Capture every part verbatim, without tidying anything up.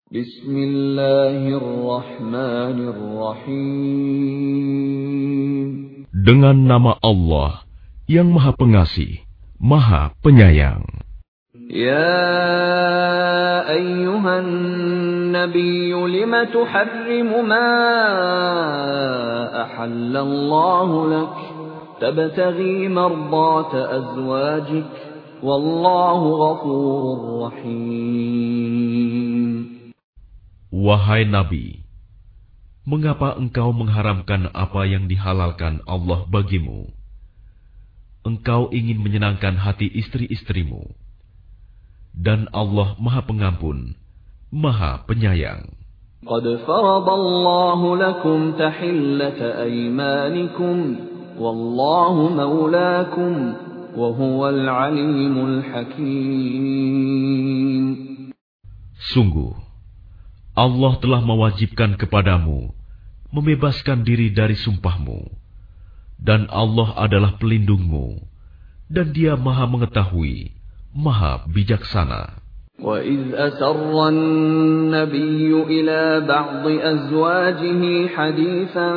Bismillahirrahmanirrahim. Dengan nama Allah yang Maha Pengasih, Maha Penyayang. Ya ayyuhan nabiyyu lima tuharrimu ma ahallallahu lak tabtaghi mardata azwajik wallahu ghafurur rahim. Wahai Nabi, mengapa engkau mengharamkan apa yang dihalalkan Allah bagimu? Engkau ingin menyenangkan hati istri-istrimu. Dan Allah Maha Pengampun, Maha Penyayang. Qad faradallahu lakum tahillata aymanikum, wallahu maulakum, wa huwal alimul hakim. Sungguh, Allah telah mewajibkan kepadamu membebaskan diri dari sumpahmu, dan Allah adalah pelindungmu, dan Dia Maha Mengetahui, Maha Bijaksana. وَإِذْ أَسَرَّ النَّبِيُّ إِلَى بَعْضِ أَزْوَاجِهِ حَدِيثًا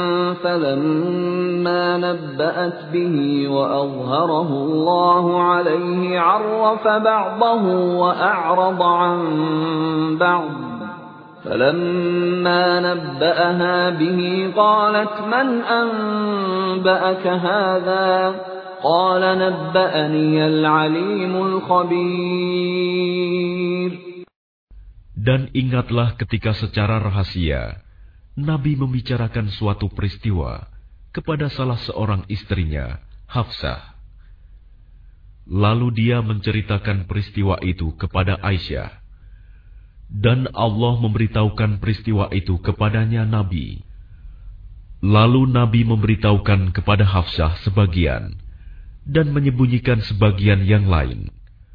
فَلَمَّا نَبَّأَتْ بِهِ وَأَظْهَرَهُ اللَّهُ عَلَيْهِ عَرَّفَ بَعْضَهُ وَأَعْرَضَ عَنْ بَعْضٍ فَلَمَّا نَبَّأَهَا بِهِ قَالَتْ مَنْ أَنْبَأَكَ هَذَا قَالَ نَبَّأَنِيَ الْعَلِيمُ الْخَبِيرُ. Dan ingatlah ketika secara rahasia Nabi membicarakan suatu peristiwa kepada salah seorang istrinya, Hafsah. Lalu dia menceritakan peristiwa itu kepada Aisyah. Dan Allah memberitahukan peristiwa itu kepadanya Nabi. Lalu Nabi memberitahukan kepada Hafsah sebagian dan menyembunyikan sebagian yang lain.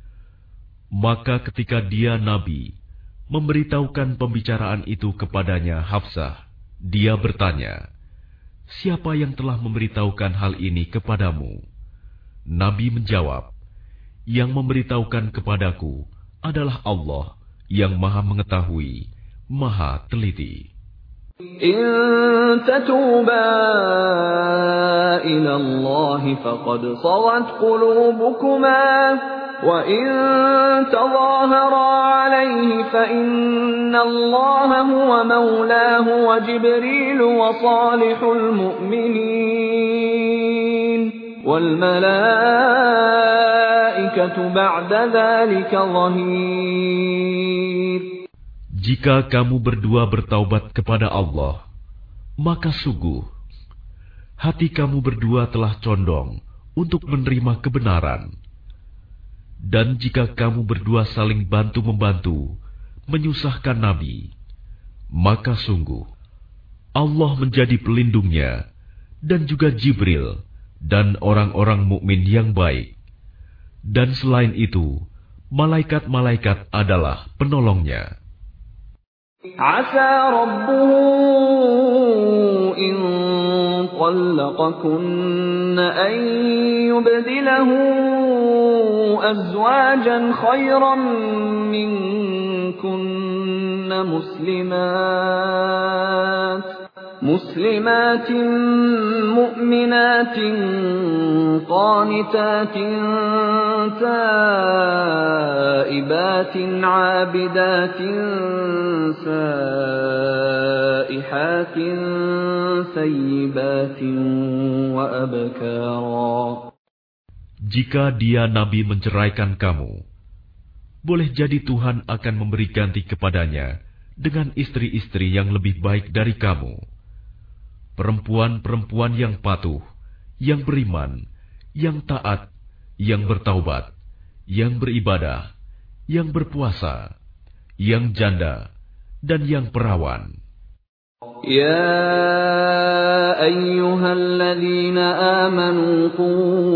Maka ketika dia Nabi memberitahukan pembicaraan itu kepadanya Hafsah, dia bertanya, "Siapa yang telah memberitahukan hal ini kepadamu?" Nabi menjawab, "Yang memberitahukan kepadaku adalah Allah yang Maha Mengetahui, Maha Teliti." In tatuba ila Allah faqad sawat qulubukuma wa in tadhahara alayhi fa inna Allah huwa mawlahu wa Jibril wa salihul mu'minin wal malaikatu ba'da dhalika dhahir. Jika kamu berdua bertaubat kepada Allah, maka sungguh hati kamu berdua telah condong untuk menerima kebenaran. Dan jika kamu berdua saling bantu-membantu menyusahkan Nabi, maka sungguh Allah menjadi pelindungnya dan juga Jibril dan orang-orang mukmin yang baik. Dan selain itu, malaikat-malaikat adalah penolongnya. عسى ربه إن طلقكن أن يبدله أزواجا خيرا منكن مسلمات مسلمات مؤمنات قانتات تائبات عابدات سائحات ثيبات وأبكارا. Jika dia Nabi menceraikan kamu, boleh jadi Tuhan akan memberi ganti kepadanya dengan istri-istri yang lebih baik dari kamu. Perempuan-perempuan yang patuh, yang beriman, yang taat, yang bertaubat, yang beribadah, yang berpuasa, yang janda, dan yang perawan. Ya ayyuhalladzina amanu qu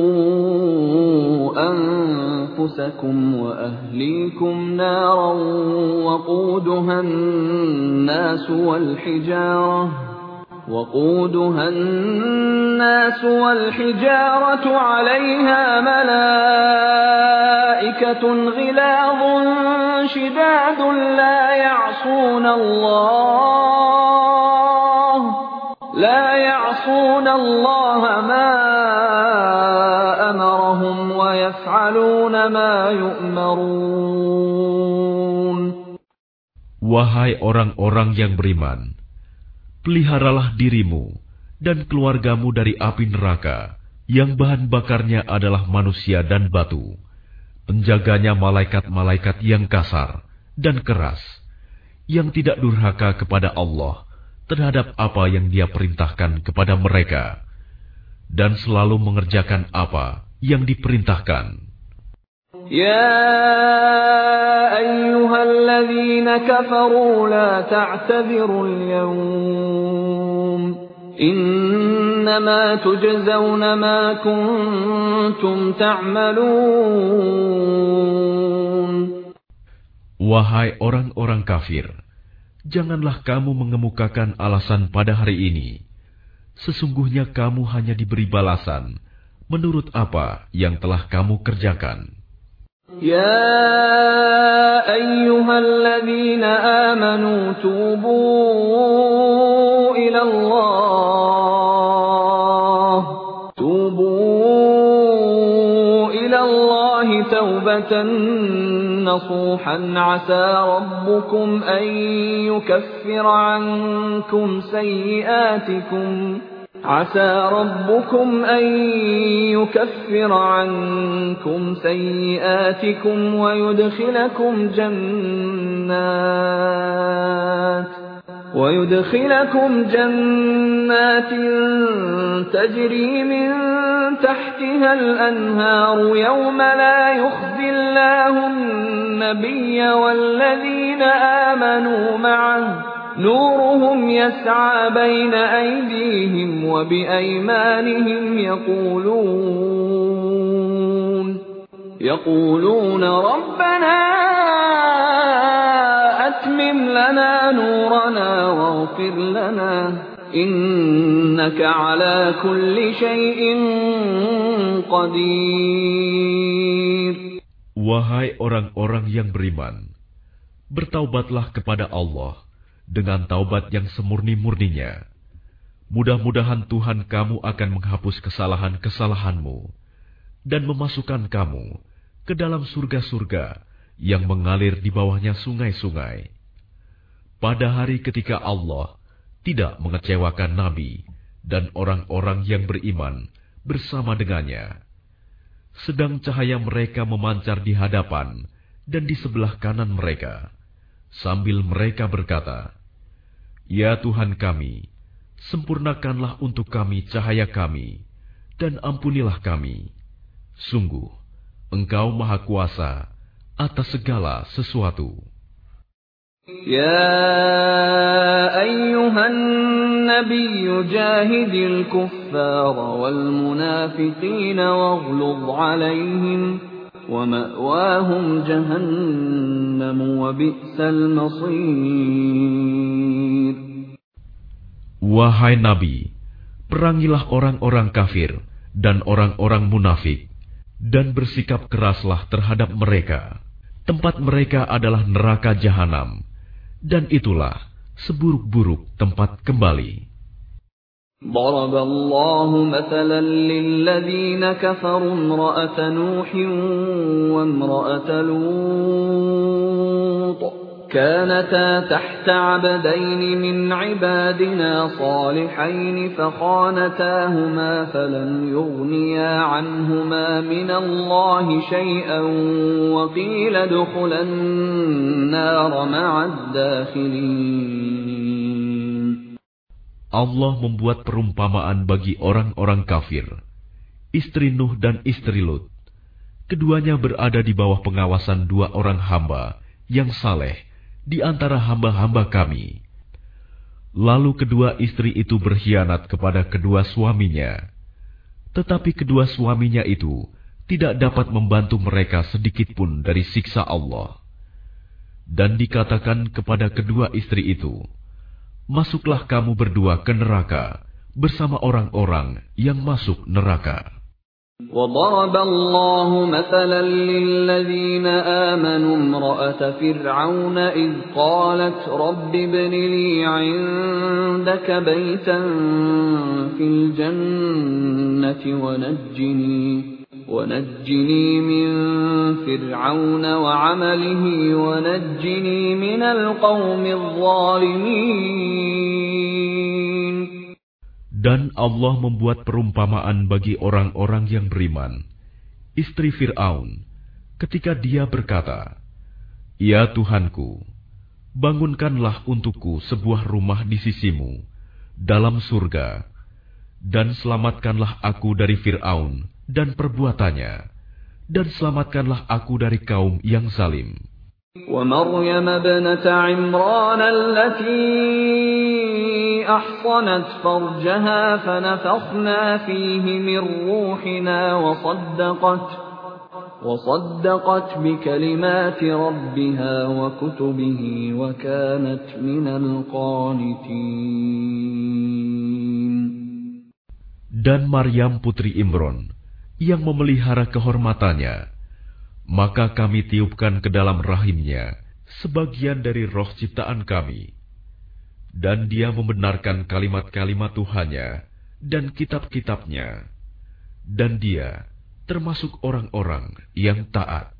anfusakum wa ahlikum naran waquduha an-nasu wal hijarah وقودها الناس والحجارة عليها ملائكة غلاظ شداد لا يعصون يعصون الله لا يعصون الله ما أمرهم ويفعلون ما يؤمرون. Wahai orang-orang yang beriman, peliharalah dirimu dan keluargamu dari api neraka yang bahan bakarnya adalah manusia dan batu. Penjaganya malaikat-malaikat yang kasar dan keras, yang tidak durhaka kepada Allah terhadap apa yang Dia perintahkan kepada mereka, dan selalu mengerjakan apa yang diperintahkan. يا أيها الذين كفروا لا تعتذروا اليوم إنما تجزون ما كنتم تعملون. Wahai orang-orang kafir, janganlah kamu mengemukakan alasan pada hari ini. Sesungguhnya kamu hanya diberi balasan menurut apa yang telah kamu kerjakan. يا أيها الذين آمنوا توبوا إلى الله توبوا إلى الله توبة نصوحا عسى ربكم أن يكفر عنكم سيئاتكم عسى ربكم أن يكفر عنكم سيئاتكم ويدخلكم جنات ويدخلكم جنات تجري من تحتها الأنهار يوم لا يخزي الله النبي والذين آمنوا معه نورهم يسعى بين أيديهم وبأيمانهم يقولون يقولون ربنا أتمم لنا نورنا واغفر لنا إنك على كل شيء قدير. Wahai orang-orang yang beriman, bertaubatlah kepada Allah dengan taubat yang semurni-murninya. Mudah-mudahan Tuhan kamu akan menghapus kesalahan-kesalahanmu dan memasukkan kamu ke dalam surga-surga yang mengalir di bawahnya sungai-sungai. Pada hari ketika Allah tidak mengecewakan Nabi dan orang-orang yang beriman bersama dengannya, sedang cahaya mereka memancar di hadapan dan di sebelah kanan mereka, sambil mereka berkata, Ya Tuhan kami, sempurnakanlah untuk kami cahaya kami, dan ampunilah kami. Sungguh, Engkau Maha Kuasa atas segala sesuatu. Ya ayyuhan nabiyyu jahidil kuffara wal munafiqina waghluz alaihim wa ma'wahum jahannam wa bi'sal masir. Wahai Nabi, perangilah orang-orang kafir dan orang-orang munafik, dan bersikap keraslah terhadap mereka. Tempat mereka adalah neraka jahanam, dan itulah seburuk-buruk tempat kembali. ضرب الله مثلا للذين كفروا امرأة نوح وامرأة لوط كانتا تحت عبدين من عبادنا صالحين فخانتاهما فلم يغنيا عنهما من الله شيئا وقيل ادخلا النار مع الداخلين. Allah membuat perumpamaan bagi orang-orang kafir, istri Nuh dan istri Lut. Keduanya berada di bawah pengawasan dua orang hamba yang saleh di antara hamba-hamba kami. Lalu kedua istri itu berkhianat kepada kedua suaminya. Tetapi kedua suaminya itu tidak dapat membantu mereka sedikitpun dari siksa Allah. Dan dikatakan kepada kedua istri itu, masuklah kamu berdua ke neraka bersama orang-orang yang masuk neraka. وضرب الله مثلا للذين آمنوا امرأة فرعون إذ قالت رب ابن لي عندك بيتا في الجنة ونجني ونجني من فرعون وعمله ونجني من القوم الظالمين. Dan Allah membuat perumpamaan bagi orang-orang yang beriman, istri Fir'aun, ketika dia berkata, "Ya Tuhanku, bangunkanlah untukku sebuah rumah di sisimu, dalam surga, dan selamatkanlah aku dari Fir'aun dan perbuatannya, dan selamatkanlah aku dari kaum yang zalim." ومريم ابنة عمران التي أحصنت فرجها فنفخنا فيه من روحنا وصدقت وصدقت بكلمات ربها وكتبه وكانت من القانتين. Dan Maryam putri Imron yang memelihara kehormatannya, maka kami tiupkan ke dalam rahimnya sebagian dari roh ciptaan kami. Dan dia membenarkan kalimat-kalimat Tuhannya dan kitab-kitabnya. Dan dia termasuk orang-orang yang taat.